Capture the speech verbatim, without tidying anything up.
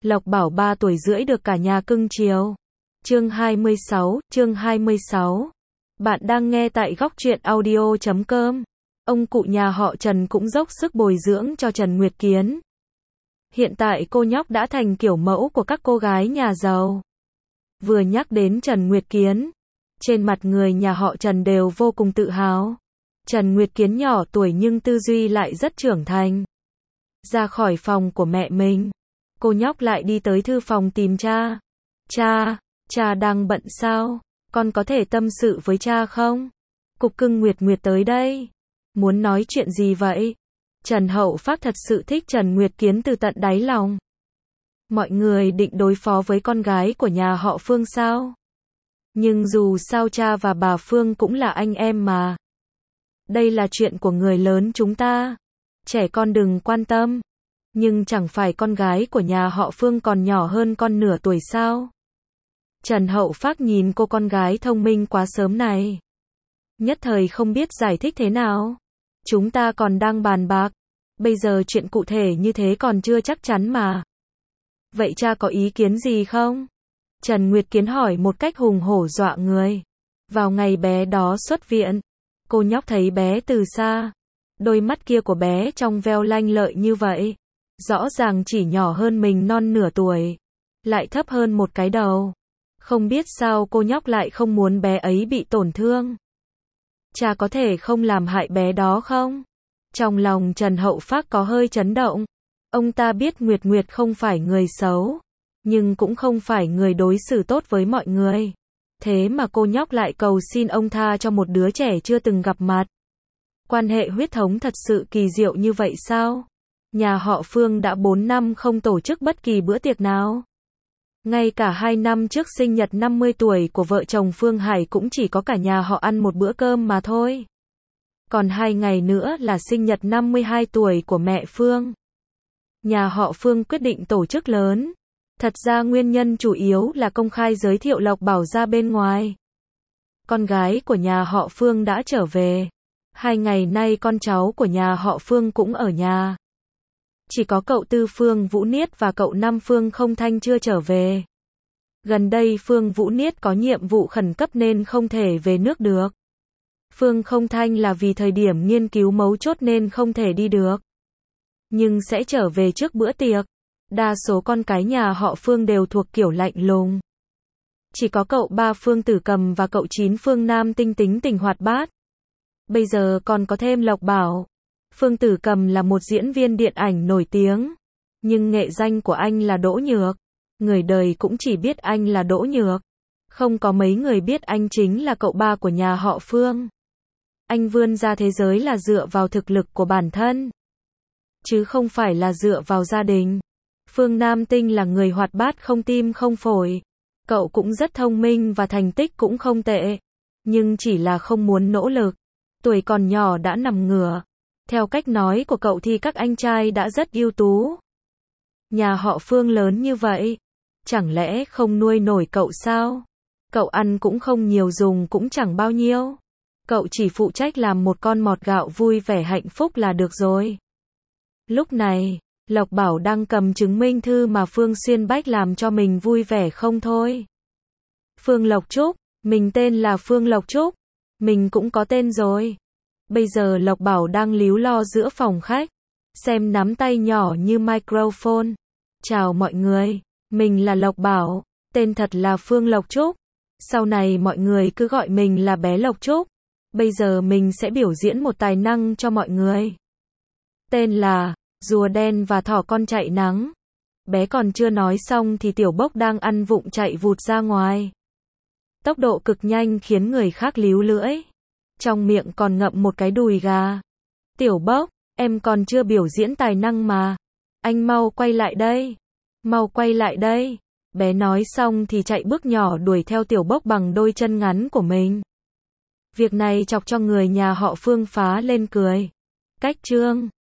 Lộc Bảo ba tuổi rưỡi được cả nhà cưng chiều. Chương hai mươi sáu, chương hai mươi sáu. Bạn đang nghe tại góc truyện audio chấm com. Ông cụ nhà họ Trần cũng dốc sức bồi dưỡng cho Trần Nguyệt Kiến. Hiện tại cô nhóc đã thành kiểu mẫu của các cô gái nhà giàu. Vừa nhắc đến Trần Nguyệt Kiến, trên mặt người nhà họ Trần đều vô cùng tự hào. Trần Nguyệt Kiến nhỏ tuổi nhưng tư duy lại rất trưởng thành. Ra khỏi phòng của mẹ mình, cô nhóc lại đi tới thư phòng tìm cha. Cha, cha đang bận sao? Con có thể tâm sự với cha không? Cục cưng Nguyệt Nguyệt tới đây. Muốn nói chuyện gì vậy? Trần Hậu Phác thật sự thích Trần Nguyệt Kiến từ tận đáy lòng. Mọi người định đối phó với con gái của nhà họ Phương sao? Nhưng dù sao cha và bà Phương cũng là anh em mà. Đây là chuyện của người lớn chúng ta. Trẻ con đừng quan tâm. Nhưng chẳng phải con gái của nhà họ Phương còn nhỏ hơn con nửa tuổi sao? Trần Hậu Phác nhìn cô con gái thông minh quá sớm này. Nhất thời không biết giải thích thế nào. Chúng ta còn đang bàn bạc. Bây giờ chuyện cụ thể như thế còn chưa chắc chắn mà. Vậy cha có ý kiến gì không? Trần Nguyệt Kiến hỏi một cách hùng hổ dọa người. Vào ngày bé đó xuất viện, cô nhóc thấy bé từ xa. Đôi mắt kia của bé trong veo lanh lợi như vậy. Rõ ràng chỉ nhỏ hơn mình non nửa tuổi. Lại thấp hơn một cái đầu. Không biết sao cô nhóc lại không muốn bé ấy bị tổn thương. Cha có thể không làm hại bé đó không? Trong lòng Trần Hậu Phác có hơi chấn động. Ông ta biết Nguyệt Nguyệt không phải người xấu, nhưng cũng không phải người đối xử tốt với mọi người. Thế mà cô nhóc lại cầu xin ông tha cho một đứa trẻ chưa từng gặp mặt. Quan hệ huyết thống thật sự kỳ diệu như vậy sao? Nhà họ Phương đã bốn năm không tổ chức bất kỳ bữa tiệc nào. Ngay cả hai năm trước sinh nhật năm mươi tuổi của vợ chồng Phương Hải cũng chỉ có cả nhà họ ăn một bữa cơm mà thôi. Còn hai ngày nữa là sinh nhật năm mươi hai tuổi của mẹ Phương. Nhà họ Phương quyết định tổ chức lớn. Thật ra nguyên nhân chủ yếu là công khai giới thiệu Lộc Bảo ra bên ngoài. Con gái của nhà họ Phương đã trở về. Hai ngày nay con cháu của nhà họ Phương cũng ở nhà. Chỉ có cậu Tư Phương Vũ Niết và cậu Năm Phương Không Thanh chưa trở về. Gần đây Phương Vũ Niết có nhiệm vụ khẩn cấp nên không thể về nước được. Phương Không Thanh là vì thời điểm nghiên cứu mấu chốt nên không thể đi được. Nhưng sẽ trở về trước bữa tiệc. Đa số con cái nhà họ Phương đều thuộc kiểu lạnh lùng. Chỉ có cậu Ba Phương Tử Cầm và cậu Chín Phương Nam Tinh tính tình hoạt bát. Bây giờ còn có thêm Lộc Bảo. Phương Tử Cầm là một diễn viên điện ảnh nổi tiếng. Nhưng nghệ danh của anh là Đỗ Nhược. Người đời cũng chỉ biết anh là Đỗ Nhược. Không có mấy người biết anh chính là cậu ba của nhà họ Phương. Anh vươn ra thế giới là dựa vào thực lực của bản thân, chứ không phải là dựa vào gia đình. Phương Nam Tinh là người hoạt bát không tim không phổi. Cậu cũng rất thông minh và thành tích cũng không tệ. Nhưng chỉ là không muốn nỗ lực. Tuổi còn nhỏ đã nằm ngửa. Theo cách nói của cậu thì các anh trai đã rất ưu tú. Nhà họ Phương lớn như vậy. Chẳng lẽ không nuôi nổi cậu sao? Cậu ăn cũng không nhiều dùng cũng chẳng bao nhiêu. Cậu chỉ phụ trách làm một con mọt gạo vui vẻ hạnh phúc là được rồi. Lúc này, Lộc Bảo đang cầm chứng minh thư mà Phương Xuyên Bách làm cho mình vui vẻ không thôi. Phương Lộc Trúc, mình tên là Phương Lộc Trúc. Mình cũng có tên rồi. Bây giờ Lộc Bảo đang líu lo giữa phòng khách. Xem nắm tay nhỏ như microphone. Chào mọi người, mình là Lộc Bảo. Tên thật là Phương Lộc Trúc. Sau này mọi người cứ gọi mình là bé Lộc Trúc. Bây giờ mình sẽ biểu diễn một tài năng cho mọi người. Tên là Rùa Đen và Thỏ Con Chạy Nắng. Bé còn chưa nói xong thì Tiểu Bốc đang ăn vụng chạy vụt ra ngoài. Tốc độ cực nhanh khiến người khác líu lưỡi. Trong miệng còn ngậm một cái đùi gà. Tiểu Bốc, em còn chưa biểu diễn tài năng mà. Anh mau quay lại đây. Mau quay lại đây. Bé nói xong thì chạy bước nhỏ đuổi theo Tiểu Bốc bằng đôi chân ngắn của mình. Việc này chọc cho người nhà họ Phương phá lên cười. Cách chương